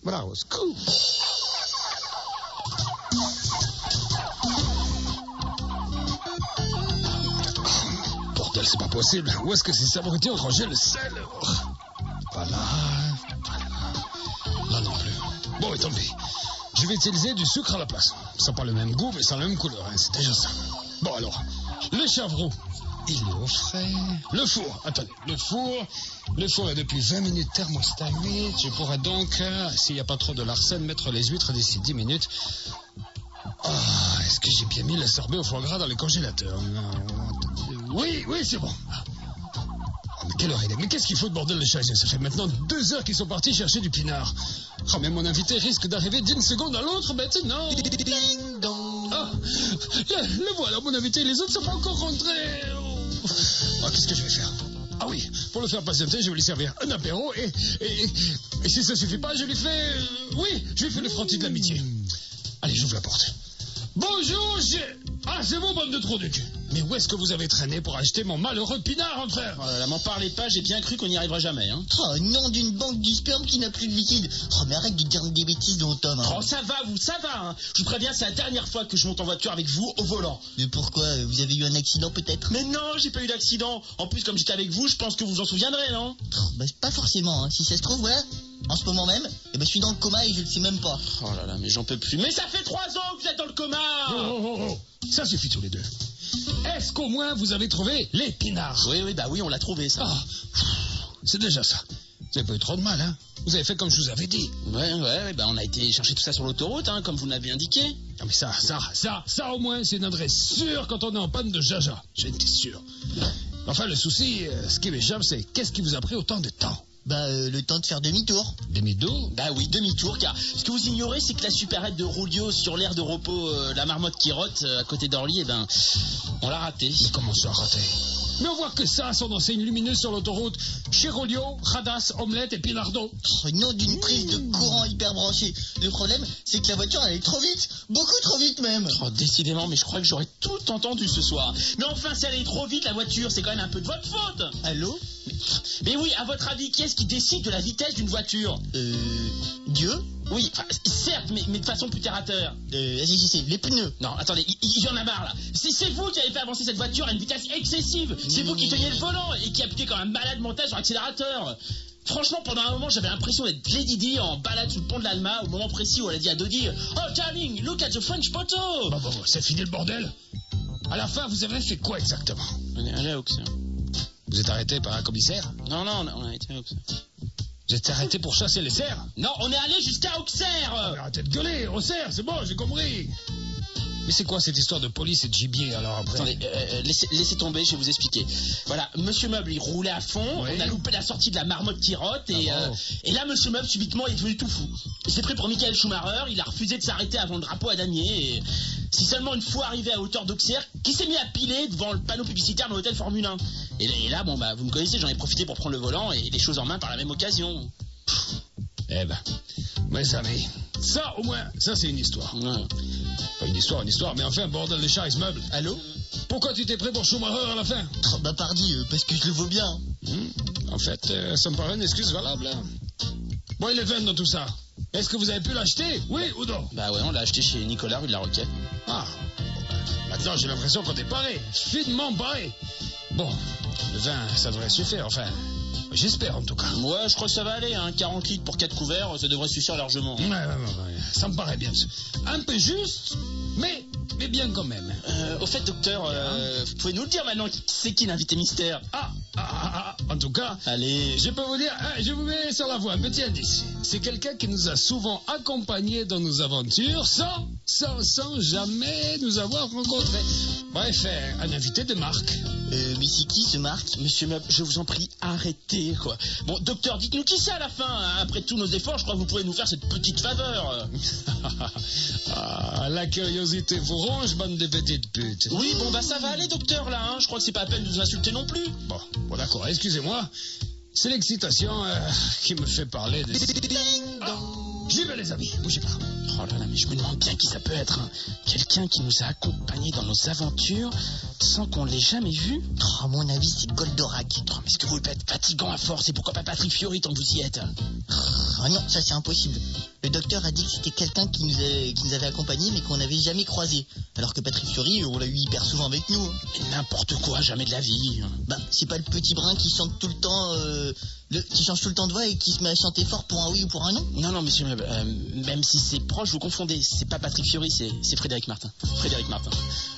Voilà, au secours. Bordel, c'est pas possible. Où est-ce que ces abrutis ont rangé le sel? Pas là. Là non plus. Bon, et tant pis. Je vais utiliser du sucre à la place. Ça n'a pas le même goût, mais ça a la même couleur. Hein. C'est déjà ça. Bon, alors. Le chavreau. Il est au frais. Le four. Attendez. Le four est depuis 20 minutes thermostaté. Je pourrais donc, s'il n'y a pas trop de larcène, mettre les huîtres d'ici 10 minutes. Ah, est-ce que j'ai bien mis le sorbet au foie gras dans le congélateur? Oui, c'est bon. Oh, mais quelle heure il est? Mais qu'est-ce qu'il faut de bordel de chaise? Ça fait maintenant 2 heures qu'ils sont partis chercher du pinard. Oh, mais mon invité risque d'arriver d'une seconde à l'autre maintenant. Ding dong. Ah, le voilà, mon invité. Les autres ne sont pas encore rentrés. Oh, qu'est-ce que je vais faire? Ah oui, pour le faire patienter, je vais lui servir un apéro et si ça suffit pas, je lui fais... je lui fais le frottis de l'amitié. Allez, j'ouvre la porte. Bonjour, Ah, c'est vous, bande de trous du cul. Mais où est-ce que vous avez traîné pour acheter mon malheureux pinard, mon frère? Oh là là, m'en parlez pas, j'ai bien cru qu'on n'y arriverait jamais, hein. Oh, nom d'une banque du sperme qui n'a plus de liquide. Oh, mais arrête de dire des bêtises, mon Tom. Hein. Oh, ça va, hein. Je vous préviens, c'est la dernière fois que je monte en voiture avec vous au volant. Mais pourquoi? Vous avez eu un accident, peut-être? Mais non, j'ai pas eu d'accident. En plus, comme j'étais avec vous, je pense que vous vous en souviendrez, non? Bah, pas forcément, hein. Si ça se trouve, voilà. En ce moment même, je suis dans le coma et je le sais même pas. Oh là là, mais j'en peux plus. Mais ça fait 3 ans que vous êtes dans le coma. Oh. Ça suffit tous les deux. Est-ce qu'au moins vous avez trouvé l'épinard? Oui, on l'a trouvé, ça. Ah, c'est déjà ça. Vous avez pas eu trop de mal, hein? Vous avez fait comme je vous avais dit. Ouais, on a été chercher tout ça sur l'autoroute, hein, comme vous l'avez indiqué. Non mais ça au moins, c'est une adresse sûre quand on est en panne de jaja. J'en étais sûr. Enfin, le souci, ce qui m'échappe, c'est qu'est-ce qui vous a pris autant de temps? Le temps de faire demi-tour. Demi-tour? Bah oui, demi-tour, car ce que vous ignorez, c'est que la supérette de Rulio sur l'aire de repos, la marmotte qui rote, à côté d'Orly, on l'a raté. Mais comment ça, raté? Mais on voit que ça, son enseigne lumineuse sur l'autoroute. Chez Rolio, Radas, Omelette et Pilardo. Oh, nom d'une prise de courant hyper branchée. Le problème, c'est que la voiture, elle est trop vite. Beaucoup trop vite, même. Oh, décidément, mais je crois que j'aurais tout entendu ce soir. Mais enfin, si elle est trop vite, la voiture, c'est quand même un peu de votre faute. Allô? Mais oui, à votre avis, qui est-ce qui décide de la vitesse d'une voiture? Dieu? Oui, certes, mais de façon plus terre à terre. Si, les pneus. Non, attendez, il y en a marre, là. C'est vous qui avez fait avancer cette voiture à une vitesse excessive. C'est vous qui teniez le volant et qui appuyez comme un malade mental sur l'accélérateur. Franchement, pendant un moment, j'avais l'impression d'être Lady Di en balade sous le pont de l'Alma au moment précis où elle a dit à Dodi « Oh, darling, look at the French photo !» Bon, c'est fini le bordel. À la fin, vous avez fait quoi exactement? On est allé à Auxerre. Vous êtes arrêté par un commissaire? Non, on a été à Auxerre. Vous êtes arrêté pour chasser les cerfs? Non, on est allé jusqu'à Auxerre. Arrêtez de gueuler, Auxerre, c'est bon, j'ai compris. Mais c'est quoi cette histoire de police et de gibier alors après? Attendez, laissez tomber, je vais vous expliquer. Voilà, Monsieur Meuble, il roulait à fond, oui. On a loupé la sortie de la marmotte qui rote, et là, Monsieur Meuble, subitement, il est devenu tout fou. Il s'est pris pour Michael Schumacher, il a refusé de s'arrêter avant le drapeau à damier, et si seulement une fois arrivé à hauteur d'Auxerre, qui s'est mis à piler devant le panneau publicitaire de l'hôtel Formule 1. Et là, vous me connaissez, j'en ai profité pour prendre le volant et les choses en main par la même occasion. Eh ben, mes amis, ça au moins, ça c'est une histoire. Ouais. Pas une histoire, mais enfin, bordel de Charles Meuble. Allô? Pourquoi tu t'es pris pour Schumacher à la fin? Oh, pardi, parce que je le vaux bien. En fait, ça me paraît une excuse valable. Hein. Bon, il est 20 dans tout ça. Est-ce que vous avez pu l'acheter? Oui ou non? Bah ouais, on l'a acheté chez Nicolas, rue de la Roquette. Ah, maintenant j'ai l'impression qu'on est paré, finement paré. Bon, le vin, ça devrait suffire, enfin... J'espère en tout cas. Ouais, je crois que ça va aller, hein. 40 litres pour 4 couverts, ça devrait suffire largement. Ouais, ça me paraît bien. Un peu juste, mais bien quand même. Au fait, docteur, vous pouvez nous le dire maintenant, c'est qui l'invité mystère? En tout cas, allez, je peux vous dire, je vous mets sur la voie un petit indice. C'est quelqu'un qui nous a souvent accompagnés dans nos aventures sans jamais nous avoir rencontrés. Bref, un invité de marque. Mais c'est qui ce Marc? Monsieur Meuble, je vous en prie, arrêtez, quoi. Bon, docteur, dites-nous qui c'est à la fin, hein. Après tous nos efforts, je crois que vous pouvez nous faire cette petite faveur. La curiosité vous ronge, bande de petites putes. Oui, bon, ça va aller, docteur, là, hein. Je crois que c'est pas la peine de vous insulter non plus. Bon, d'accord, excusez-moi. C'est l'excitation qui me fait parler de... J'y vais, les amis, bougez pas. Oh là là, mais je me demande bien qui ça peut être, hein. Quelqu'un qui nous a accompagnés dans nos aventures sans qu'on l'ait jamais vu. À mon avis, c'est Goldorak. Mais est-ce que vous pouvez être fatigant à force, et pourquoi pas Patrick Fiori tant que vous y êtes? Ah non, ça c'est impossible. Le docteur a dit que c'était quelqu'un qui nous avait accompagnés mais qu'on n'avait jamais croisé. Alors que Patrick Fiori, on l'a eu hyper souvent avec nous. Mais n'importe quoi, jamais de la vie. Bah, c'est pas le petit brin qui chante tout le temps, qui change tout le temps de voix et qui se met à chanter fort pour un oui ou pour un non? Non, monsieur, même si c'est proche, vous confondez. C'est pas Patrick Fiori, c'est Frédéric Martin. Frédéric Martin.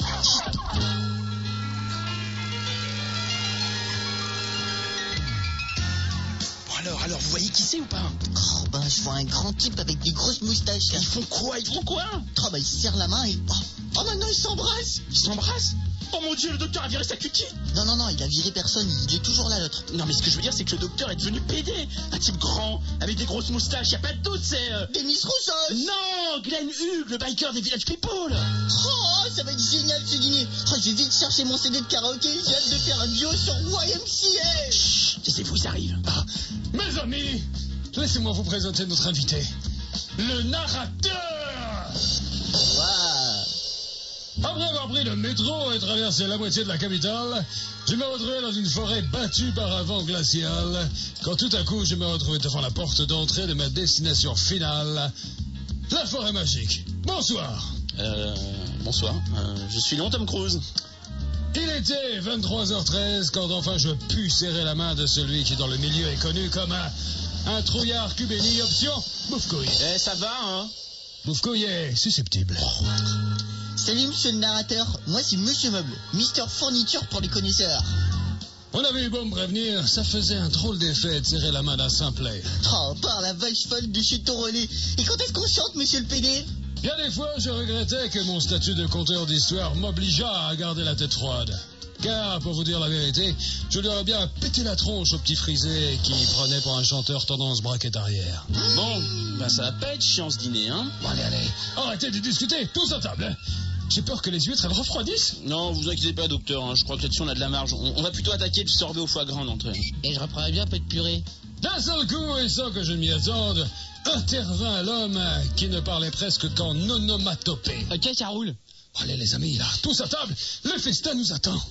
Alors, vous voyez qui c'est ou pas? Oh, ben, je vois un grand type avec des grosses moustaches. Ils font quoi? Oh, bah, ils se serrent la main et... Oh, maintenant, ils s'embrassent. Ils s'embrassent? Oh mon Dieu, le docteur a viré sa cutie. Non, il a viré personne, il est toujours là, l'autre. Non, mais ce que je veux dire, c'est que le docteur est devenu pédé. Un type grand, avec des grosses moustaches, y a pas de doute, c'est... Demis Roussos. Non, Glenn Hughes, le biker des Village People. Oh, ça va être génial ce dîner. Oh, je vais vite chercher mon CD de karaoké, j'ai hâte de faire un duo sur YMCA. Chut, taisez-vous, ils arrivent. Ah, mes amis, laissez-moi vous présenter notre invité, le narrateur. Après avoir pris le métro et traversé la moitié de la capitale, je me retrouvais dans une forêt battue par un vent glacial, quand tout à coup je me retrouvais devant la porte d'entrée de ma destination finale, la forêt magique. Bonsoir. Bonsoir, je suis Tom Cruise. Il était 23h13 quand enfin je pus serrer la main de celui qui dans le milieu est connu comme un trouillard cubéni option bouffe-couille. Ça va, hein? Bouffe-couille est susceptible. Salut monsieur le narrateur, moi c'est Monsieur Meuble, Mister Fourniture pour les connaisseurs. On avait eu beau me prévenir, ça faisait un drôle d'effet de serrer la main d'un simplet. Oh, par la vache folle de chez Relais. Et quand est-ce qu'on chante, monsieur le PD? Bien des fois, je regrettais que mon statut de conteur d'histoire m'obligeât à garder la tête froide. Car, pour vous dire la vérité, je lui aurais bien pété la tronche au petit frisé qui prenait pour un chanteur tendance braquette arrière. Bon, ça va pas être chiant ce dîner, hein? Bon, allez, arrêtez de discuter, tous à table, hein. J'ai peur que les huîtres, elles refroidissent. Non, vous inquiétez pas, docteur, hein. Je crois que là-dessus, on a de la marge. On va plutôt attaquer le sorbet au foie gras en entrée. Et je reprendrais bien un peu de purée. D'un seul coup, et sans que je m'y attende, intervint l'homme qui ne parlait presque qu'en onomatopée. Ok, ça roule. Allez, les amis, là, tous à table, le festin nous attend.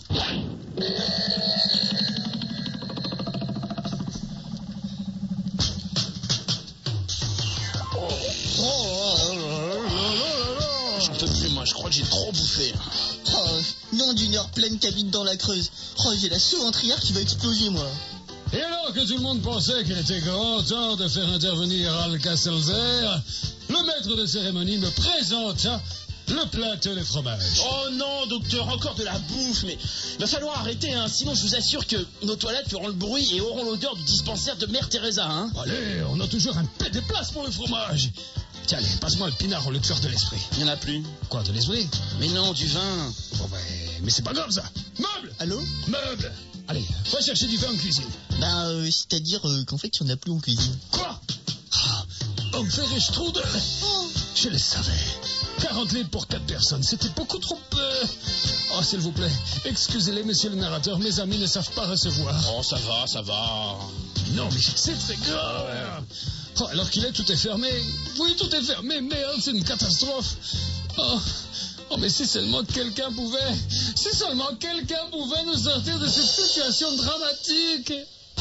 J'en peux plus, moi, je crois que j'ai trop bouffé. Oh, nom d'une heure pleine qu'habite dans la Creuse. Oh, j'ai la sous-ventrière qui va exploser, moi. Et alors que tout le monde pensait qu'il était grand temps de faire intervenir Alka-Seltzer, le maître de cérémonie me présenta le plateau de fromage. Oh non, docteur, encore de la bouffe, mais il va falloir arrêter, hein, sinon je vous assure que nos toilettes feront le bruit et auront l'odeur du dispensaire de Mère Teresa, hein. Allez, on a toujours un pet de place pour le fromage. Tiens, allez, passe-moi le pinard au lieu de faire de l'esprit. Il n'y en a plus. Quoi, de l'esprit? Mais non, du vin. Bon, mais c'est pas grave, ça. Meuble! Allô? Meuble! Allez, va chercher du vin en cuisine. C'est-à-dire qu'en fait, il n'y en a plus en cuisine. Quoi? Homme ferré Strudel. Je le savais. 40 litres pour 4 personnes, c'était beaucoup trop peu. Oh, s'il vous plaît, excusez-les, monsieur le narrateur, mes amis ne savent pas recevoir. Oh, ça va. Non, mais c'est très grave. Oh, alors qu'il est, tout est fermé. Oui, tout est fermé, merde, c'est une catastrophe. Oh, mais si seulement quelqu'un pouvait nous sortir de cette situation dramatique.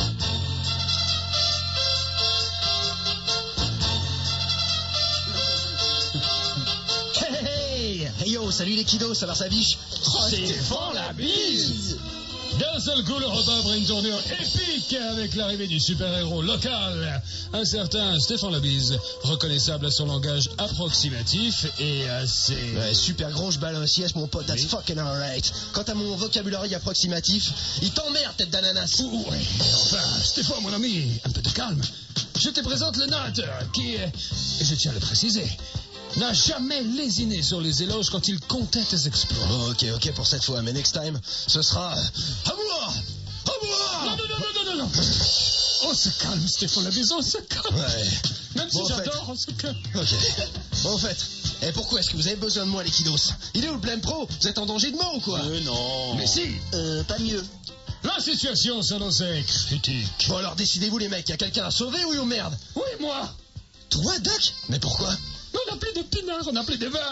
Hey yo, salut les kiddos, ça va sa biche? Stéphane la bise. D'un seul coup, le repas prend une tournure épique avec l'arrivée du super-héros local, un certain Stéphane Labise, reconnaissable à son langage approximatif et assez... Ouais, super gros, je balance yes, mon pote, that's fucking alright. Quant à mon vocabulaire approximatif, il t'emmerde, tête d'ananas. Ouais, enfin, Stéphane, mon ami, un peu de calme. Je te présente le narrateur qui, et je tiens à le préciser, n'a jamais lésiné sur les éloges quand il comptait tes exploits. Oh, ok, pour cette fois, mais next time, ce sera... à moi. Non. On se calme, Stéphane Labise, on se calme. Ouais. Même si bon, j'adore, on se calme. Ok. Bon, en fait, et pourquoi est-ce que vous avez besoin de moi, les kiddos? Il est où le plein pro? Vous êtes en danger de mort ou quoi? Non. Mais si. Pas mieux. La situation s'annonçait critique. Bon, alors décidez-vous, les mecs, y a quelqu'un à sauver ou merde? Oui, moi. Toi, Doc? Mais pourquoi? On n'a plus de pinard, on n'a plus de vin.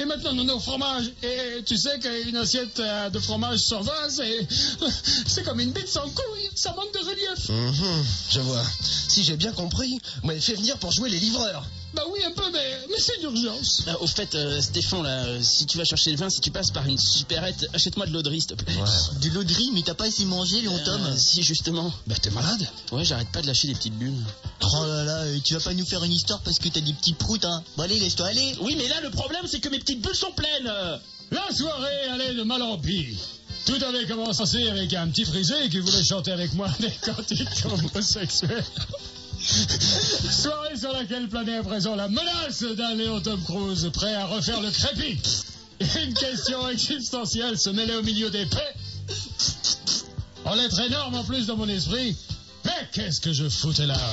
Et maintenant, on en est au fromage. Et tu sais qu'une assiette de fromage sans vase, c'est comme une bite sans couille. Ça manque de relief. Je vois. Si j'ai bien compris, vous m'avez fait venir pour jouer les livreurs. Bah oui, un peu, mais c'est d'urgence. Au fait, Stéphane, là, si tu vas chercher le vin, si tu passes par une supérette, achète-moi de l'eau-de-riz, s'il te plaît. Ouais. De l'eau-de-riz, mais t'as pas assez mangé, Léon Tom? Si, justement. Bah t'es malade? Ouais, j'arrête pas de lâcher des petites bulles. Oh là là, tu vas pas nous faire une histoire parce que t'as des petits proutes, hein. Bon allez, laisse-toi aller. Oui, mais là, le problème, c'est que mes petites bulles sont pleines. La soirée allait de mal en pis. Tout avait commencé avec un petit frisé qui voulait chanter avec moi des cantiques homosexuels. Soirée sur laquelle planait à présent la menace d'un Léon Tom Cruise prêt à refaire le crépi. Une question existentielle se mêlait au milieu des paix. En lettres énormes en plus dans mon esprit. Mais qu'est-ce que je foutais là?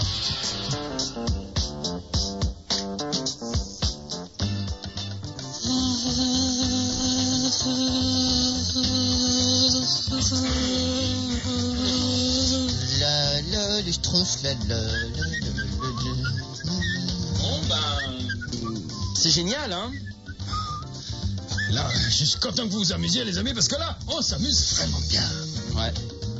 Les schtroumpfs, Bon, c'est génial, hein? Là, je suis content que vous vous amusiez, les amis, parce que là, on s'amuse vraiment bien. Ouais.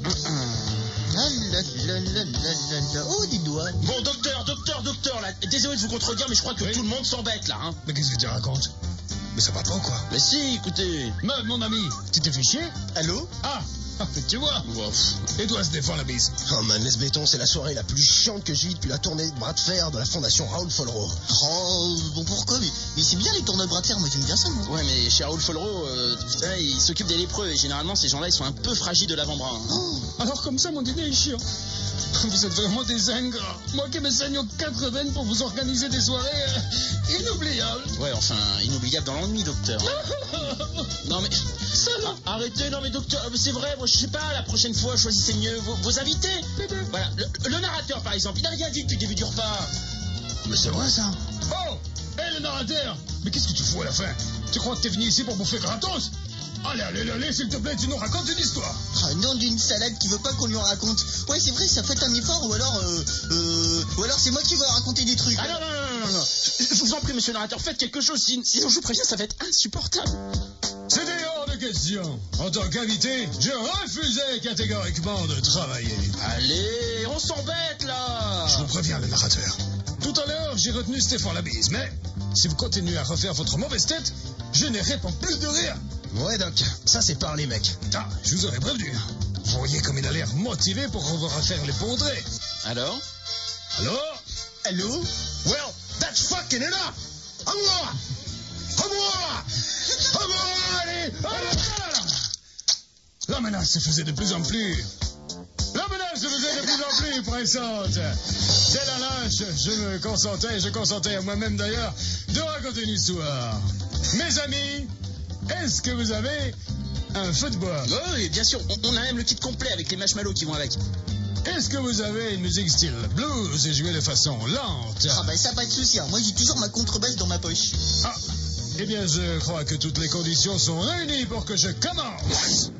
Oh, des doigts. Bon, docteur, là, désolé de vous contredire, mais je crois que Oui. tout le monde s'embête, là, hein. Mais qu'est-ce que tu racontes? Mais ça va pas, quoi? Mais si, écoutez. Mais, mon ami, tu t'es fait chier? Allô? Ah, tu vois. Et toi, se défend la bise. Oh man, laisse béton, c'est la soirée la plus chiante que j'ai eue depuis la tournée de bras de fer de la fondation Raoul Follereau. Oh, bon pourquoi? Mais c'est bien les tournois de bras de fer, moi j'aime bien ça, moi. Ouais, mais chez Raoul Follereau, il s'occupe des lépreux, et généralement, ces gens-là, ils sont un peu fragiles de l'avant-bras. Hein. Oh. Alors comme ça, mon dîner est chiant. Vous êtes vraiment des ingrats. Moi qui me saigne aux 4 veines pour vous organiser des soirées inoubliables. Ouais, enfin, inoubliable dans l'ennui, docteur. Non, mais... Arrêtez, non mais docteur, c'est vrai, moi je sais pas, la prochaine fois, choisissez mieux vos invités. Voilà, le narrateur par exemple, il n'a rien dit depuis le début du repas. Mais c'est vrai ça. Oh, hé le narrateur. Mais qu'est-ce que tu fous à la fin? Tu crois que t'es venu ici pour bouffer gratos? Allez, s'il te plaît, tu nous racontes une histoire. Ah, nom d'une salade qui veut pas qu'on lui raconte. Ouais, c'est vrai, ça fait un effort, ou alors c'est moi qui veux raconter des trucs. Ah non. Je vous en prie, monsieur le narrateur, faites quelque chose, sinon je vous préviens, ça va être insupportable. C'était hors de question. En tant qu'invité, je refusais catégoriquement de travailler. Allez, on s'embête là. Je vous préviens, le narrateur. Tout à l'heure, j'ai retenu Stéphane Labise, mais si vous continuez à refaire votre mauvaise tête, je n'y réponds plus de rien. Ouais, Doc, ça c'est parler, mec. Ah, je vous aurais prévenu. Vous voyez comme il a l'air motivé pour refaire les baudrés. Alors? Allô? Well, that's fucking enough. À moi, allez. La menace se faisait de plus en plus pressante. Dès la lâche, je consentais à moi-même d'ailleurs, de raconter une histoire. Mes amis, est-ce que vous avez un feu de bois? Oui, bien sûr, on a même le kit complet avec les marshmallows qui vont avec. Est-ce que vous avez une musique style blues et jouée de façon lente? Ah bah ça pas de souci, hein. Moi j'ai toujours ma contrebasse dans ma poche. Ah, eh bien je crois que toutes les conditions sont réunies pour que je commence.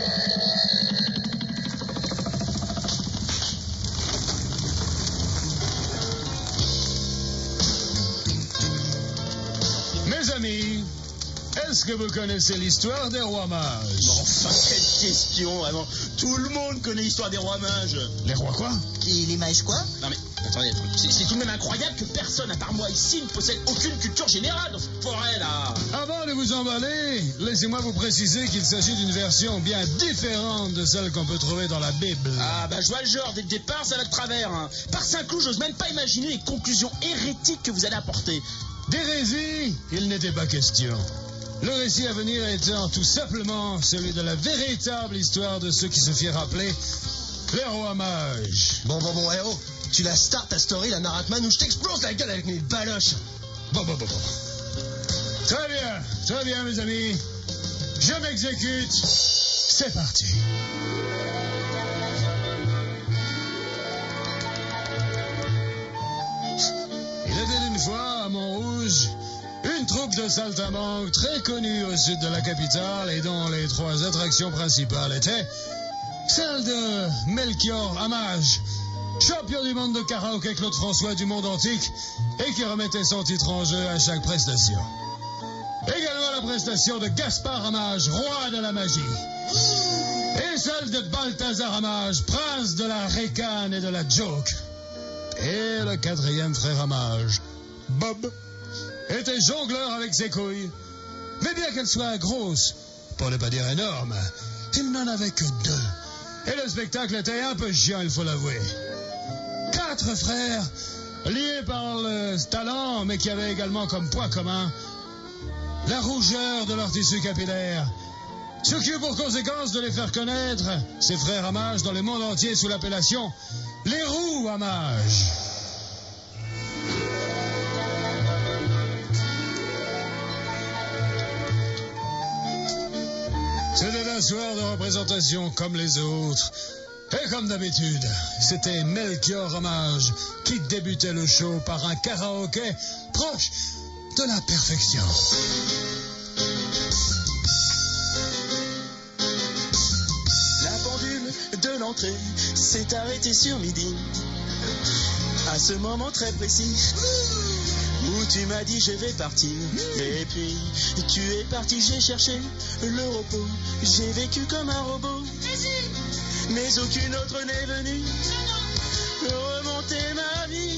Mes amis, est-ce que vous connaissez l'histoire des rois mages? Enfin, quelle question, vraiment. Tout le monde connaît l'histoire des rois mages. Les rois quoi? Les mages quoi? Non mais, attendez, c'est tout de même incroyable que personne, à part moi ici, ne possède aucune culture générale dans cette forêt, là. Avant de vous emballer, laissez-moi vous préciser qu'il s'agit d'une version bien différente de celle qu'on peut trouver dans la Bible. Ah bah je vois le genre, dès le départ, ça va de travers. Hein. Par Saint-Cloud, j'ose même pas imaginer les conclusions hérétiques que vous allez apporter. D'hérésie, il n'était pas question. Le récit à venir étant tout simplement celui de la véritable histoire de ceux qui se firent appeler les rois mages. Bon, eh oh, tu la start ta story, la narratman, ou je t'explose la gueule avec mes baloches. Bon. Très bien, mes amis. Je m'exécute. C'est parti. Il était une fois à Montrouge une troupe de saltimbanques très connue au sud de la capitale et dont les 3 attractions principales étaient celle de Melchior Amage, champion du monde de karaoké Claude François du monde antique et qui remettait son titre en jeu à chaque prestation. Également la prestation de Gaspard Ramage, roi de la magie. Et celle de Balthazar Ramage, prince de la récane et de la joke. Et le quatrième frère Ramage, Bob, était jongleur avec ses couilles. Mais bien qu'elles soient grosses, pour ne pas dire énormes, il n'en avait que 2. Et le spectacle était un peu chiant, il faut l'avouer. 4 frères, liés par le talent, mais qui avaient également comme point commun la rougeur de leur tissu capillaire. Ce qui eut pour conséquence de les faire connaître, ces frères Ramage, dans le monde entier sous l'appellation les Roux Ramage. C'était un soir de représentation comme les autres. Et comme d'habitude, c'était Melchior Ramage qui débutait le show par un karaoké proche de la perfection. La pendule de l'entrée s'est arrêtée sur midi. À ce moment très précis où tu m'as dit je vais partir. Et puis tu es parti, j'ai cherché le repos. J'ai vécu comme un robot. Mais aucune autre n'est venue remonter ma vie.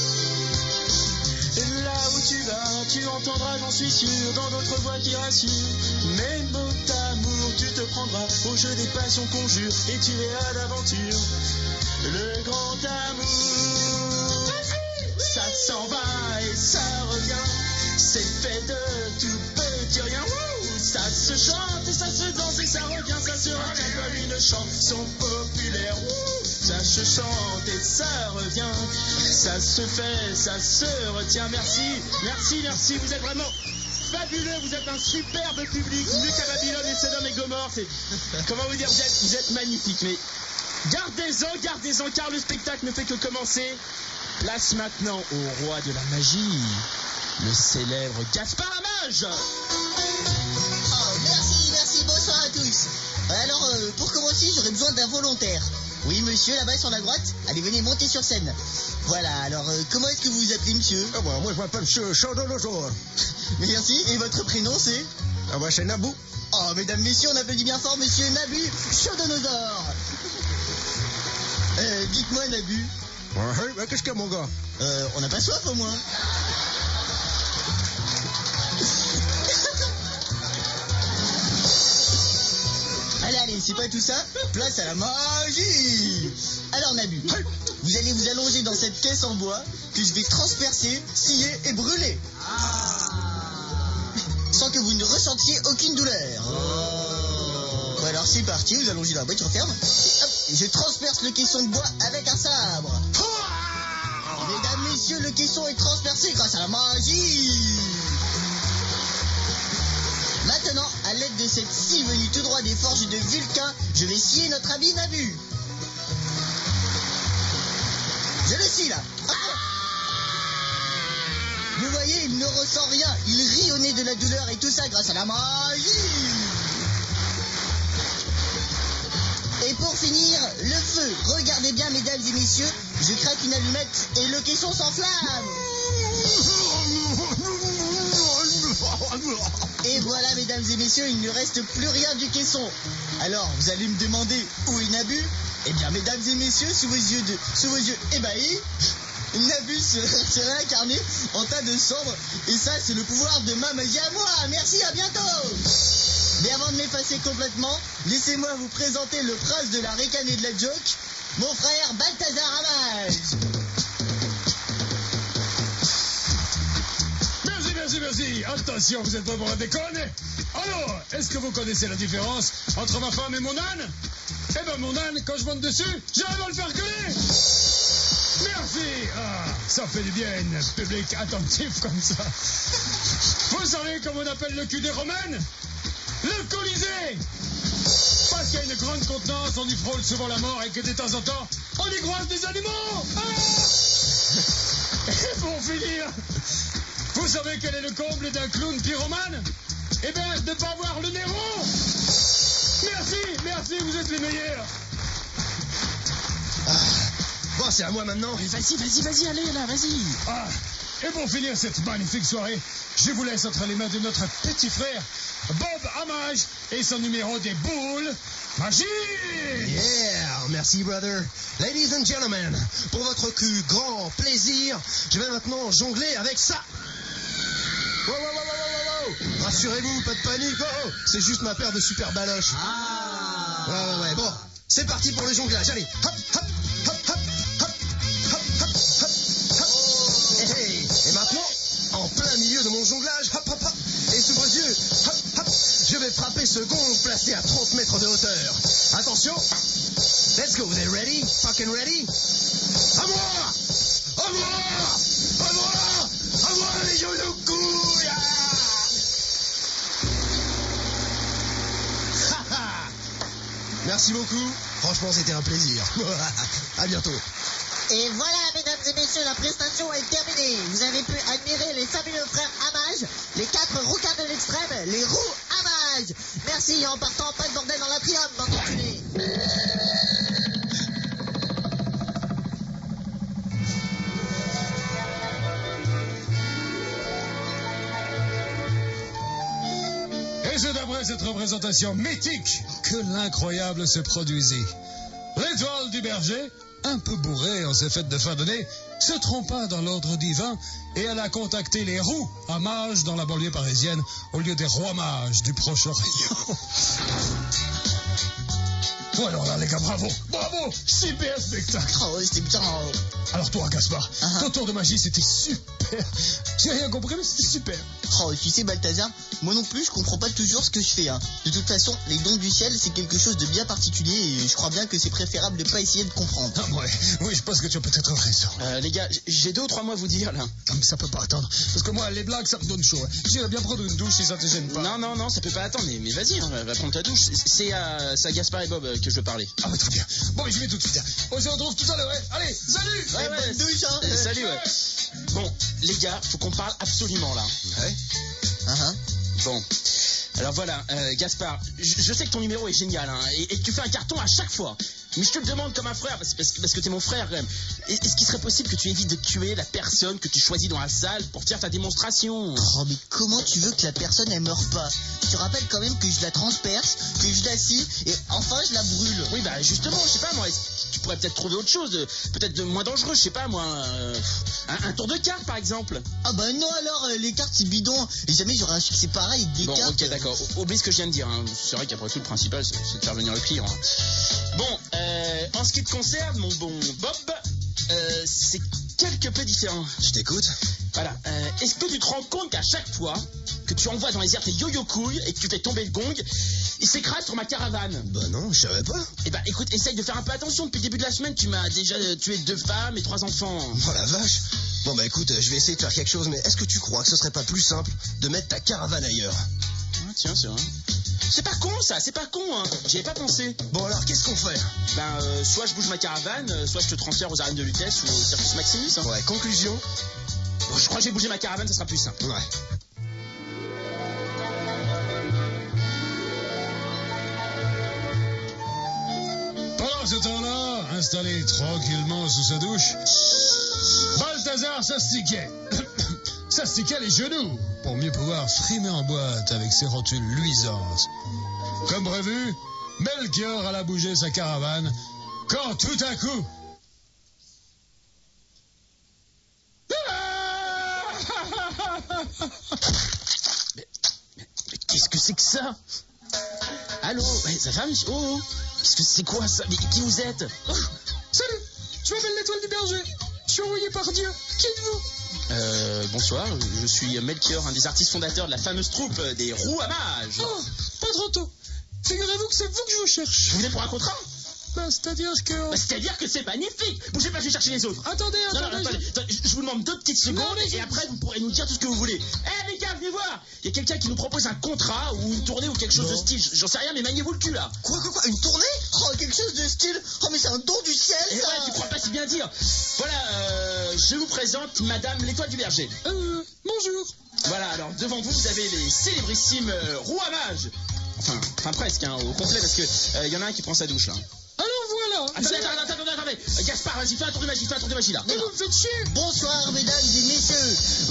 Là où tu vas, tu entendras, j'en suis sûr, dans d'autres voix qui rassurent. Mes mots d'amour, tu te prendras au jeu des passions qu'on jure, et tu verras d'aventure le grand amour. Ça s'en va et ça revient, c'est fait de tout petit rien. Ça se chante et ça se danse et ça revient, ça se retient comme une chanson populaire. Ça se chante et ça revient, ça se fait, ça se retient. Merci, vous êtes vraiment fabuleux, vous êtes un superbe public, mieux qu'à Babylone et Sodome et Gomorrhe. Comment vous dire, vous êtes magnifiques, mais gardez-en, car le spectacle ne fait que commencer. Place maintenant au roi de la magie, le célèbre Gaspard Ramage. Oh, merci, bonsoir à tous. Alors, pour commencer, j'aurais besoin d'un volontaire. Oui, monsieur, là-bas sur la droite. Allez, venez monter sur scène. Voilà, alors, comment est-ce que vous vous appelez, monsieur? Ah bah, moi, je m'appelle Monsieur Chaudonnosaure. Merci, et votre prénom, c'est? Ah bah, c'est Nabou. Oh, mesdames, messieurs, on applaudit bien fort monsieur Nabu Chaudonnosaure. Dites-moi, Nabu. Ouais, bah, qu'est-ce qu'il y a, mon gars? On n'a pas soif, au moins? Allez, c'est pas tout ça. Place à la magie. Alors, Nabu, vous allez vous allonger dans cette caisse en bois que je vais transpercer, scier et brûler. Sans que vous ne ressentiez aucune douleur. Bon, alors c'est parti, vous allongez dans la boîte, je referme. Hop, je transperce le caisson de bois avec un sabre. Mesdames, messieurs, le caisson est transpercé grâce à la magie. Maintenant, à l'aide de cette scie venue tout droit des forges de Vulcain, je vais scier notre habit Nabu. Je le scie là. Hop. Vous voyez, il ne ressent rien. Il rit au nez de la douleur et tout ça grâce à la magie. Et pour finir, le feu. Regardez bien, mesdames et messieurs, je craque une allumette et le caisson s'enflamme. Et voilà, mesdames et messieurs, il ne reste plus rien du caisson. Alors, vous allez me demander où est Nabu? Eh bien, mesdames et messieurs, sous vos yeux ébahis, Nabu s'est réincarné en tas de cendres. Et ça, c'est le pouvoir de ma magie à moi. Merci, à bientôt. Mais avant de m'effacer complètement, laissez-moi vous présenter le prince de la récane et de la joke, mon frère Balthazar Ramage. Merci. Attention, vous êtes pas pour un déconne. Alors, est-ce que vous connaissez la différence entre ma femme et mon âne? Eh ben, mon âne, quand je monte dessus, j'arrive à le faire gueuler. Merci. Ah, ça fait du bien, un public attentif comme ça. Vous savez comment on appelle le cul des Romaines? Le Colisée. Parce qu'il y a une grande contenance, on y frôle souvent la mort et que de temps en temps, on y croise des animaux. Ah. Et pour finir, vous savez quel est le comble d'un clown pyromane? Eh bien, de ne pas voir le nez rond. Merci, vous êtes les meilleurs. Bon, c'est à moi maintenant. Vas-y, allez, là, vas-y. Ah, Et pour finir cette magnifique soirée, je vous laisse entre les mains de notre petit frère, Bob Amage, et son numéro des boules magiques. Yeah, merci brother. Ladies and gentlemen, pour votre plus grand plaisir, je vais maintenant jongler avec ça. Wow, wow, wow, wow, wow, wow. Rassurez-vous, pas de panique. Oh, c'est juste ma paire de super baloches. Ouais. Bon, c'est parti pour le jonglage. Allez, hop, hop, hop, hop, hop, hop, hop, hop, hop. Hey. Et maintenant, en plein milieu de mon jonglage, hop, hop, hop. Et sous vos yeux, hop, hop. Je vais frapper ce gong placé à 30 mètres de hauteur. Attention. Let's go, they ready? Fucking ready? À moi! À moi! À moi! À moi, les Yoyoku! Merci beaucoup. Franchement, c'était un plaisir. À bientôt. Et voilà, mesdames et messieurs, la prestation est terminée. Vous avez pu admirer les fabuleux frères Amage, les 4 rouquins de l'extrême, les roux Amage. Merci, en partant, pas de bordel dans l'atrium, bande d'enculés. Et c'est d'après cette représentation mythique que l'incroyable se produisit. L'étoile du berger, un peu bourrée en ces fêtes de fin d'année, se trompa dans l'ordre divin et elle a contacté les roux à mages dans la banlieue parisienne au lieu des rois mages du Proche-Orient. Bon alors là les gars, bravo, super spectacle. Oh, c'était bien. Alors toi Gaspard, ton tour de magie c'était super. J'ai rien compris mais c'était super. Oh, tu sais Balthazar, moi non plus je comprends pas toujours ce que je fais. De toute façon, les dons du ciel c'est quelque chose de bien particulier et je crois bien que c'est préférable de pas essayer de comprendre. Ah, oui, je pense que tu as peut-être raison. Les gars, j'ai 2 ou 3 mois à vous dire là. Non, mais ça peut pas attendre. Parce que moi, les blagues, ça me donne chaud. J'irais bien prendre une douche si ça te gêne pas. Non, ça peut pas attendre, mais vas-y, va prendre ta douche. C'est à Gaspard et Bob que je veux parler. Ah, bah, très bien. Bon, je vais tout de suite. On se retrouve tout à l'heure. Allez, salut. Ouais, bonne douche, hein. Salut, ouais. Bon, les gars, faut qu'on parle absolument là. Ouais. Bon. Alors voilà, Gaspard, je sais que ton numéro est génial, et que tu fais un carton à chaque fois. Mais je te le demande comme un frère, parce que t'es mon frère quand même. Est-ce qu'il serait possible que tu évites de tuer la personne que tu choisis dans la salle pour faire ta démonstration? Oh, mais comment tu veux que la personne elle meure pas? Tu te rappelles quand même que je la transperce, que je la scie, et enfin je la brûle. Oui, bah justement, je sais pas moi, tu pourrais peut-être trouver autre chose, peut-être de moins dangereux, je sais pas moi, un tour de cartes par exemple. Ah bah non alors, les cartes c'est bidon, et jamais j'aurai un succès pareil avec des bon, cartes. Ok, d'accord, oublie ce que je viens de dire, c'est vrai qu'après tout le principal c'est de faire venir le client. Bon, en ce qui te concerne, mon bon Bob, c'est quelque peu différent. Je t'écoute. Voilà, est-ce que tu te rends compte qu'à chaque fois que tu envoies dans les airs tes yo-yo-couilles et que tu fais tomber le gong, il s'écrase sur ma caravane? Bah non, je savais pas. Eh bah écoute, essaye de faire un peu attention, depuis le début de la semaine, tu m'as déjà tué 2 femmes et 3 enfants. Oh la vache. Bon bah écoute, je vais essayer de faire quelque chose, mais est-ce que tu crois que ce serait pas plus simple de mettre ta caravane ailleurs? Ah, tiens, c'est vrai. C'est pas con ça, c'est pas con, j'y avais pas pensé. Bon alors, qu'est-ce qu'on fait? Soit je bouge ma caravane, soit je te transfère aux arènes de Lutèce ou au Circus Maximus. Ouais, conclusion? Bon, je crois que j'ai bougé ma caravane, ça sera plus simple. Ouais. Pendant ce temps-là, installé tranquillement sous sa douche, Balthazar s'astiquait les genoux pour mieux pouvoir frimer en boîte avec ses rotules luisantes. Comme prévu, Melchior alla bouger sa caravane quand tout à coup... Mais qu'est-ce que c'est que ça? Allô? Ouais, ça va, monsieur? Oh, qu'est-ce que c'est quoi ça? Mais qui vous êtes? Oh, salut, je m'appelle l'Étoile du Berger. Je suis envoyé par Dieu. Qui êtes-vous? Bonsoir, je suis Melchior, un des artistes fondateurs de la fameuse troupe des Roux à Mages. Oh, pas trop tôt. Figurez-vous que c'est vous que je vous cherche. Vous venez pour un contrat? C'est-à-dire que... c'est-à-dire que c'est magnifique. Bougez pas, je vais chercher les autres. Attendez. Attendez, je vous demande 2 petites secondes et après vous pourrez nous dire tout ce que vous voulez. Les gars, venez voir. Il y a quelqu'un qui nous propose un contrat ou une tournée ou quelque chose de style. J'en sais rien, mais maniez-vous le cul là. Quoi, une tournée? Oh, quelque chose de style. Oh, mais c'est un don du ciel, ça. Ouais, tu crois pas si bien dire. Voilà, je vous présente Madame l'Étoile du Berger. Bonjour. Voilà, alors devant vous, vous avez les célébrissimes Roux à Mages. Enfin presque, au complet, parce que y en a un qui prend sa douche là. Alors voilà. Attendez. Gaspard, vas-y, fais un tour de magie là. Mais vous me faites chier. Bonsoir, mesdames et messieurs.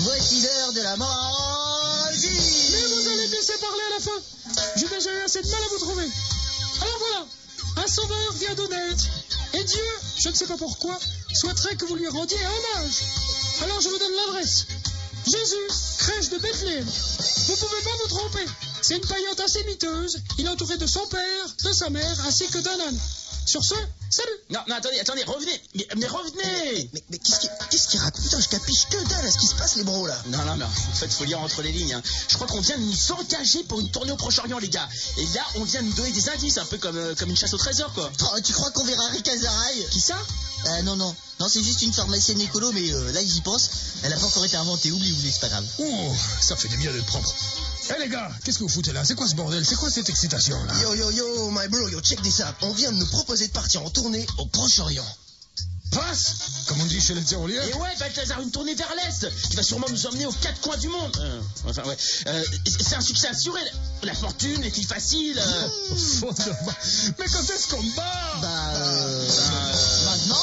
voici l'heure de la magie. Mais vous allez me laisser parler à la fin. J'ai déjà eu assez de mal à vous trouver. Alors voilà, un sauveur vient de naître. Et Dieu, je ne sais pas pourquoi, souhaiterait que vous lui rendiez hommage. Alors je vous donne l'adresse. Jésus, crèche de Bethléem. Vous pouvez pas vous tromper. C'est une paillote assez miteuse. Il est entouré de son père, de sa mère, ainsi que d'un âne. Sur ce, salut. Non, attendez, revenez. Mais revenez. Mais qu'est-ce qu'il raconte? Putain, je capiche que dalle à ce qui se passe, les bros, là. Non, mais en fait, faut lire entre les lignes. Hein. Je crois qu'on vient de nous engager pour une tournée au Proche-Orient, les gars. Et là, on vient de nous donner des indices, un peu comme une chasse au trésor, quoi. Oh, tu crois qu'on verra Rick Azaray? Qui ça? Non, c'est juste une pharmacienne écolo, mais là, j'y pense. Elle a pas encore été inventée, oublie, c'est pas grave. Oh, ça fait du bien d'être propre. Eh les gars, qu'est-ce que vous foutez là? C'est quoi ce bordel? C'est quoi cette excitation là? Yo, my bro, check this out. On vient de nous proposer de partir en tournée au Proche-Orient. Passe, comme on dit chez les tyroliens. Et ouais, Balthazar, une tournée vers l'Est qui va sûrement nous emmener aux quatre coins du monde. C'est un succès assuré. La fortune, les filles faciles. Mais quand est-ce qu'on bat? Maintenant.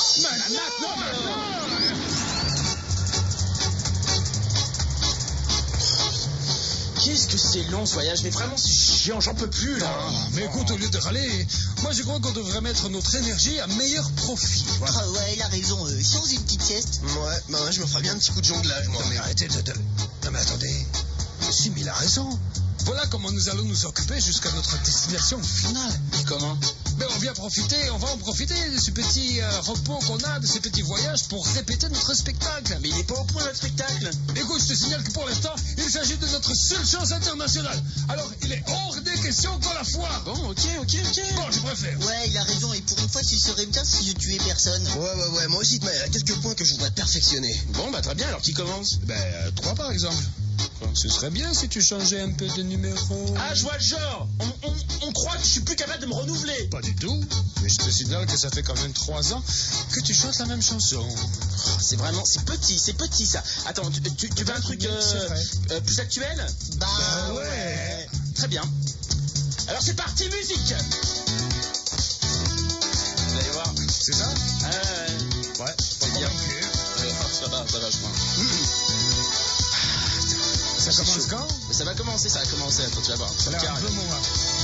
Qu'est-ce que c'est long ce voyage, mais vraiment c'est chiant, j'en peux plus là. Mais écoute, au lieu de râler, moi je crois qu'on devrait mettre notre énergie à meilleur profit. Voilà. Ah ouais, il a raison. Si on faisait une petite sieste. Ouais, je me ferais bien un petit coup de jonglage, moi. Non mais arrêtez de... Non mais attendez. Si, mais il a raison. Voilà comment nous allons nous occuper jusqu'à notre destination finale. Et comment? Mais on va en profiter de ce petit repos qu'on a, de ces petits voyages pour répéter notre spectacle. Mais il n'est pas au point notre spectacle. Écoute, je te signale que pour l'instant, il s'agit de notre seule chance internationale. Alors, il est hors des questions qu'on la foire. Bon, ok. Bon, je préfère. Ouais, il a raison. Et pour une fois, tu serais bien si je tuais personne. Ouais, moi aussi, mais il y a quelques points que je voudrais perfectionner. Bon, bah très bien, alors qui commence? 3 par exemple. Ce serait bien si tu changeais un peu de numéro. Ah, je vois le genre. On croit que je suis plus capable de me renouveler. Pas du tout. Mais je te signale que ça fait quand même 3 ans que tu chantes la même chanson. C'est petit ça. Attends, tu veux un truc plus actuel? Bah ouais. Très bien. Alors c'est parti, musique. Vous allez voir. C'est ça? Ouais. C'est bien. Ça va, je crois. Ça commence quand? Ça va commencer. Attends, tu vas voir. Ça a l'air un peu mon là.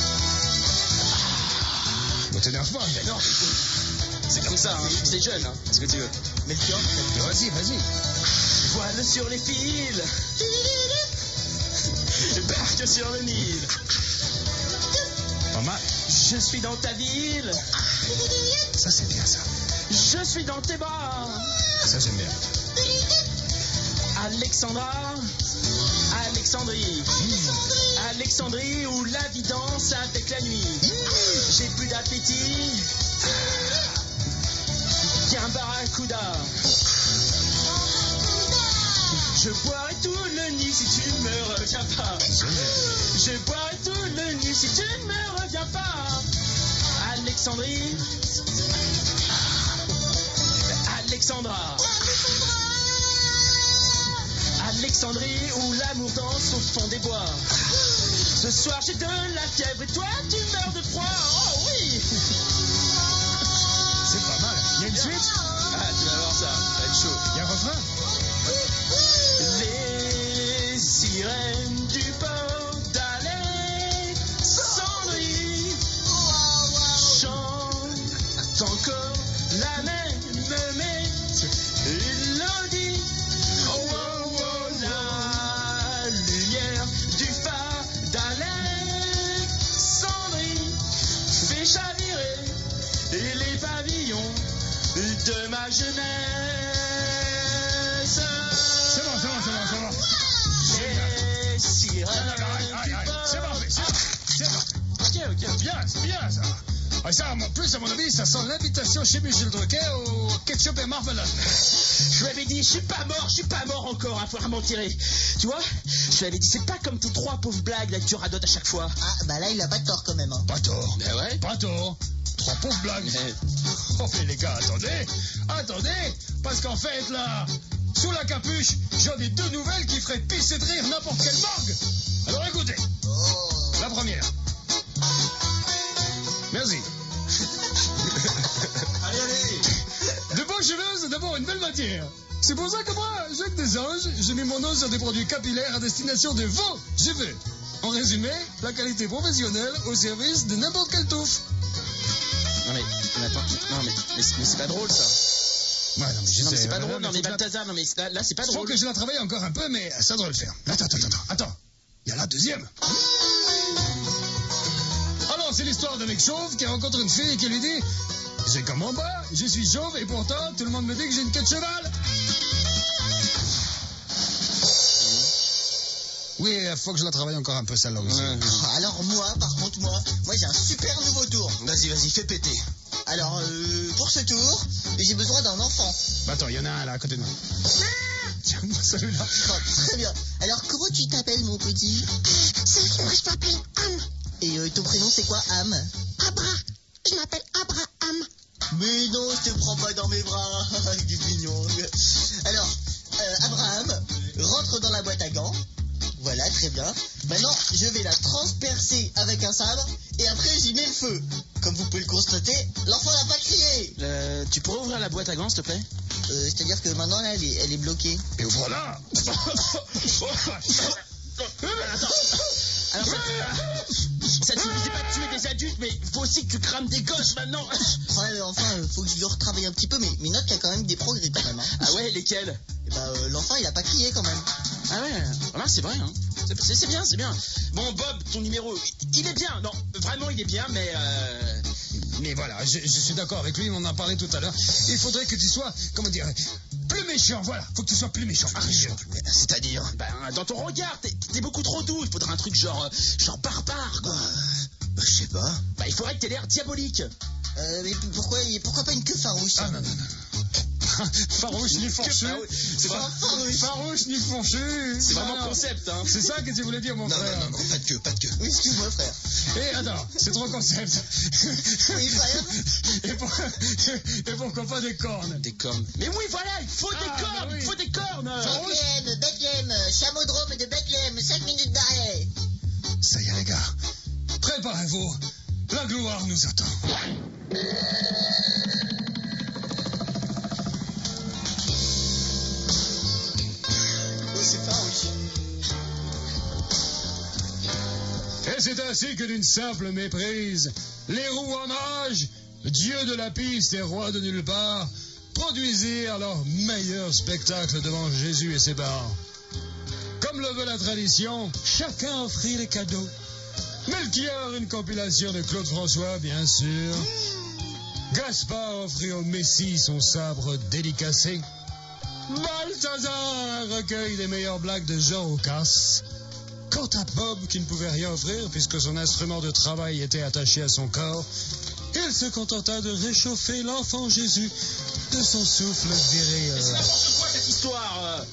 Ne t'énerve pas. Mais non. C'est comme ça, hein. C'est jeune, hein. Ce que tu veux. Mais tiens, Vas-y. Voile sur les fils. Barque sur le Nil. Pas mal. Je suis dans ta ville. Ça, c'est bien ça. Je suis dans tes bras. Ça, j'aime bien. Alexandrie où la vie danse avec la nuit. J'ai plus d'appétit qu'un barracuda. Je boirai tout le nuit si tu ne me reviens pas. Je boirai tout le nuit si tu ne me reviens pas. Alexandrie. Alexandrie où l'amour danse au fond des bois. Ce soir j'ai de la fièvre et toi tu meurs de froid. Oh oui. C'est pas mal. Il y a une suite? Ah, tu vas voir ça, ça va être chaud. Il y a un refrain? Les sirènes du port d'Alexandrie chantent encore la même mélodie. La lumière du phare d'Alexandrie fait chavirer les pavillons de ma jeunesse. C'est bon. Les sirènes du port. C'est bon. Ok. C'est bien ça. Ah, ça, en plus, à mon avis, ça sent l'invitation chez Michel Drucker au ketchup et marmelade. Je lui avais dit, je suis pas mort encore, hein, faut vraiment tirer. Tu vois, je lui avais dit, c'est pas comme tes 3 pauvres blagues là que tu radotes à chaque fois. ah, bah là, il a pas de tort quand même. Hein. Pas tort. Ben ouais. Pas tort. 3 pauvres blagues. Oh, mais les gars, attendez. Parce qu'en fait, là, sous la capuche, j'en ai 2 nouvelles qui feraient pisser de rire n'importe quelle morgue. Alors écoutez. La première. Merci. Allez. De bonnes cheveuses, d'abord une belle matière. C'est pour ça que moi, Jacques Desanges, j'ai mis mon nom sur des produits capillaires à destination de vos cheveux. En résumé, la qualité professionnelle au service de n'importe quelle touffe. Non mais attends, non mais c'est pas drôle ça. Ouais, non, mais je Non mais sais, c'est pas non, drôle, mais non mais faut que Balthazar, non mais là c'est pas Faut drôle. que je la travaille encore un peu, mais ça devrait le faire. Attends. Il y a la deuxième. Alors, c'est l'histoire d'un mec chauve qui rencontre une fille et qui lui dit « J'ai comme mon bras, je suis chauve et pourtant tout le monde me dit que j'ai une queue de cheval. » Oui, il faut que je la travaille encore un peu, celle-là aussi. Alors moi, par contre, moi j'ai un super nouveau tour. Vas-y, fais péter. Alors, pour ce tour, j'ai besoin d'un enfant. Bah, attends, il y en a un là à côté de moi. Tiens, celui-là. Oh, très bien. Alors, comment tu t'appelles, mon petit? Moi, je m'appelle Am. Et ton prénom, c'est quoi, Am? Abra. Je m'appelle Abraham. Mais non, je te prends pas dans mes bras. Du mignon. Alors, Abraham, rentre dans la boîte à gants. Voilà, très bien. Maintenant, je vais la transpercer avec un sabre et après, j'y mets le feu. Comme vous pouvez le constater, l'enfant n'a pas crié. Tu pourrais ouvrir la boîte à gants, s'il te plaît? C'est-à-dire que maintenant, là, elle est bloquée. Et voilà. Attends. Alors ça te suffisait pas de tuer des adultes, mais faut aussi que tu crames des gosses maintenant. Ouais, enfin, faut que je le retravaille un petit peu, mais note qu'il y a quand même des progrès quand même. Hein. Ah ouais, lesquels? Et l'enfant, il a pas crié quand même. Ah ouais, voilà, c'est vrai, hein. C'est bien, c'est bien. Bon, Bob, ton numéro, il est bien. Non, vraiment, il est bien, mais Mais voilà, je suis d'accord avec lui, on en a parlé tout à l'heure. Il faudrait que tu sois, comment dire, plus méchant, voilà. Faut que tu sois plus méchant. C'est-à-dire? ben, dans ton regard, t'es beaucoup trop doux. Il faudrait un truc genre barbare, quoi. Je sais pas. Bah, il faudrait que t'aies l'air diabolique. Mais pourquoi pas une queue farouche? Ah non. Farouche ni fourchu. C'est vraiment, Farouche ni fourchu. c'est vraiment concept, hein. C'est ça que tu voulais dire, mon frère. Non, pas de queue. Oui, excuse-moi, frère. Et attends, c'est trop concept. Oui, frère. Et pourquoi pas des cornes? Des cornes. Mais oui, voilà, il faut des Ah, cornes, bah oui. il faut des cornes. Bethléem, Chameaudrome de Bethléem, 5 minutes d'arrêt. Ça y est, les gars. Préparez-vous. La gloire nous attend. C'est farouche. Et c'est ainsi que d'une simple méprise, les roues en âge, dieu de la piste et roi de nulle part, produisirent leur meilleur spectacle devant Jésus et ses parents. Comme le veut la tradition, chacun offrit les cadeaux. Melchior, une compilation de Claude François, bien sûr. Gaspard offrit au Messie son sabre dédicacé. Balthazar, un recueil des meilleures blagues de Jean Roucas. Quant à Bob, qui ne pouvait rien offrir puisque son instrument de travail était attaché à son corps, il se contenta de réchauffer l'enfant Jésus de son souffle viril. C'est n'importe quoi cette histoire.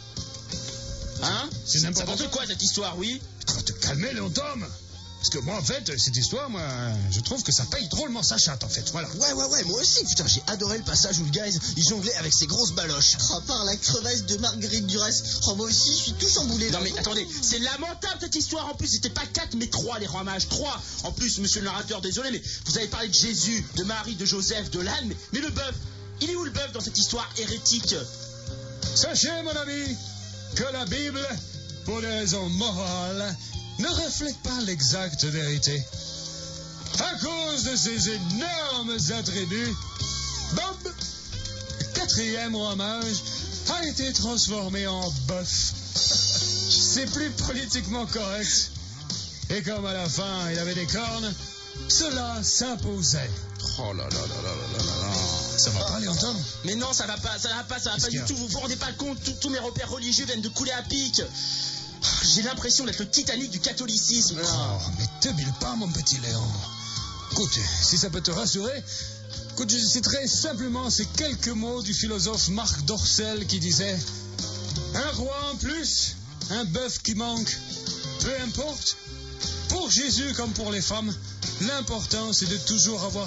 Hein? C'est n'importe quoi cette histoire, oui. Tu vas te calmer, Léon Tom. Parce que moi, en fait, cette histoire, je trouve que ça paye drôlement sa chatte, en fait, voilà. Ouais, moi aussi, putain, j'ai adoré le passage où le gars, il jonglait avec ses grosses baloches. À part la crevasse de Marguerite Duras. Oh, moi aussi, je suis tout chamboulé. Non mais attendez, c'est lamentable cette histoire. En plus, c'était pas 4 mais 3 les rois mages. 3. En plus, monsieur le narrateur, désolé, mais vous avez parlé de Jésus, de Marie, de Joseph, de l'âne, mais le bœuf, il est où le bœuf dans cette histoire hérétique? Sachez, mon ami, que la Bible, pour des raisons morales, ne reflète pas l'exacte vérité. À cause de ces énormes attributs, Bob, le 4e roi mage, a été transformé en bœuf. C'est plus politiquement correct. Et comme à la fin, il avait des cornes, cela s'imposait. Oh là là là là là là là. Ça va pas, Léon Tom? Mais non, ça va pas du tout. Vous vous rendez pas compte, tous mes repères religieux viennent de couler à pic. J'ai l'impression d'être le Titanic du catholicisme. Oh, mais te bile pas, mon petit Léon. Écoute, si ça peut te rassurer, écoute, je citerai simplement ces quelques mots du philosophe Marc Dorcel qui disait « Un roi en plus, un bœuf qui manque, peu importe. Pour Jésus comme pour les femmes, l'important c'est de toujours avoir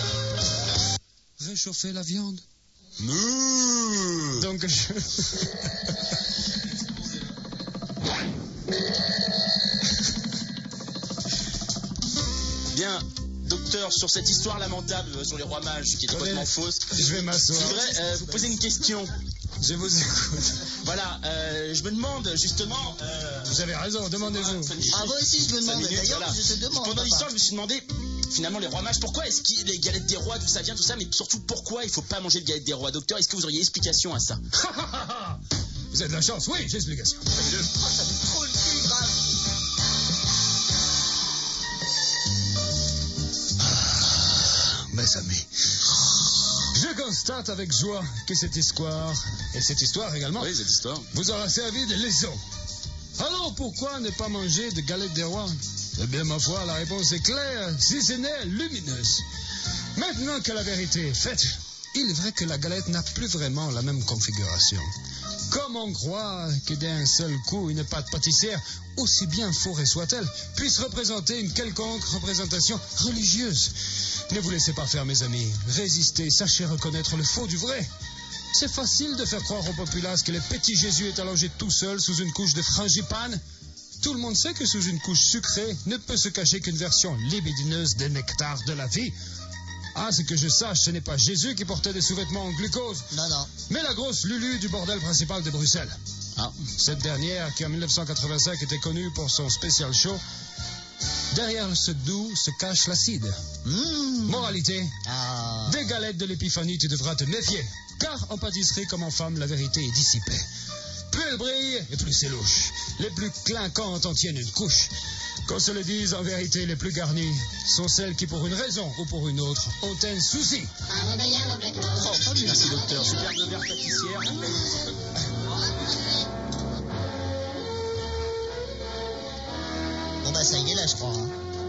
réchauffer la viande. » Donc je... Bien, docteur, sur cette histoire lamentable sur les rois mages qui est complètement fausse, Je vais m'asseoir. je voudrais vous poser une question. Je vous écoute. Voilà, je me demande justement... Vous avez raison, demandez-vous. Ah, moi aussi, je me demande. D'ailleurs, je te demande. Pendant papa. l'histoire, je me suis demandé, finalement, les rois mages, pourquoi est-ce que les galettes des rois, d'où ça vient, tout ça, mais surtout, pourquoi il faut pas manger de galettes des rois? Docteur, est-ce que vous auriez explication à ça? Vous avez de la chance, oui, j'ai explication. Oh, ça fait trop le cul, grave. Mes amis, je constate avec joie que cette histoire également, Oui, cette histoire. vous aura servi de leçon. Alors pourquoi ne pas manger de galettes des rois? Eh bien, ma foi, la réponse est claire, si ce n'est lumineuse. Maintenant que la vérité est faite, il est vrai que la galette n'a plus vraiment la même configuration. Comment croire que d'un seul coup, une pâte pâtissière, aussi bien forée soit-elle, puisse représenter une quelconque représentation religieuse? Ne vous laissez pas faire, mes amis. Résistez, sachez reconnaître le faux du vrai. C'est facile de faire croire aux populaces que le petit Jésus est allongé tout seul sous une couche de frangipane. Tout le monde sait que sous une couche sucrée ne peut se cacher qu'une version libidineuse des nectars de la vie. Ah, ce que je sache, ce n'est pas Jésus qui portait des sous-vêtements en glucose, Non. mais la grosse Lulu du bordel principal de Bruxelles. Ah. Cette dernière, qui en 1985 était connue pour son spécial show, derrière ce doux se cache l'acide. Moralité, des galettes de l'épiphanie, tu devras te méfier, car en pâtisserie comme en femme, la vérité est dissipée. Plus elle brille, et plus c'est louche. Les plus clinquantes en tiennent une couche. Qu'on se le dise, en vérité, les plus garnies sont celles qui, pour une raison ou pour une autre, ont un souci. Merci, docteur. Super de verre pâtissière. Bon, bah, ça y est, là, je crois. Hein.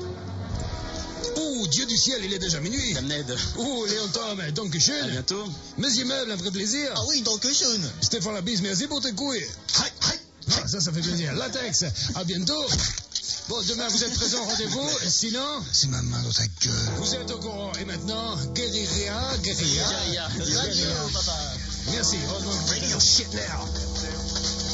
Oh, Dieu du ciel, il est déjà minuit. Ça m'aide. Oh, Léon Tom, donc À schön. bientôt. Monsieur Meuble, un vrai plaisir. Ah oui, donc jaune. Stéphane Labisse, merci pour tes couilles. Ah, ça fait plaisir. Latex, à bientôt. Bon, demain, vous êtes présents au rendez-vous. Sinon, c'est ma main dans ta gueule. Vous êtes au courant. Et maintenant, guérilla. Guérilla. Radio, papa. Merci. Radio shit now.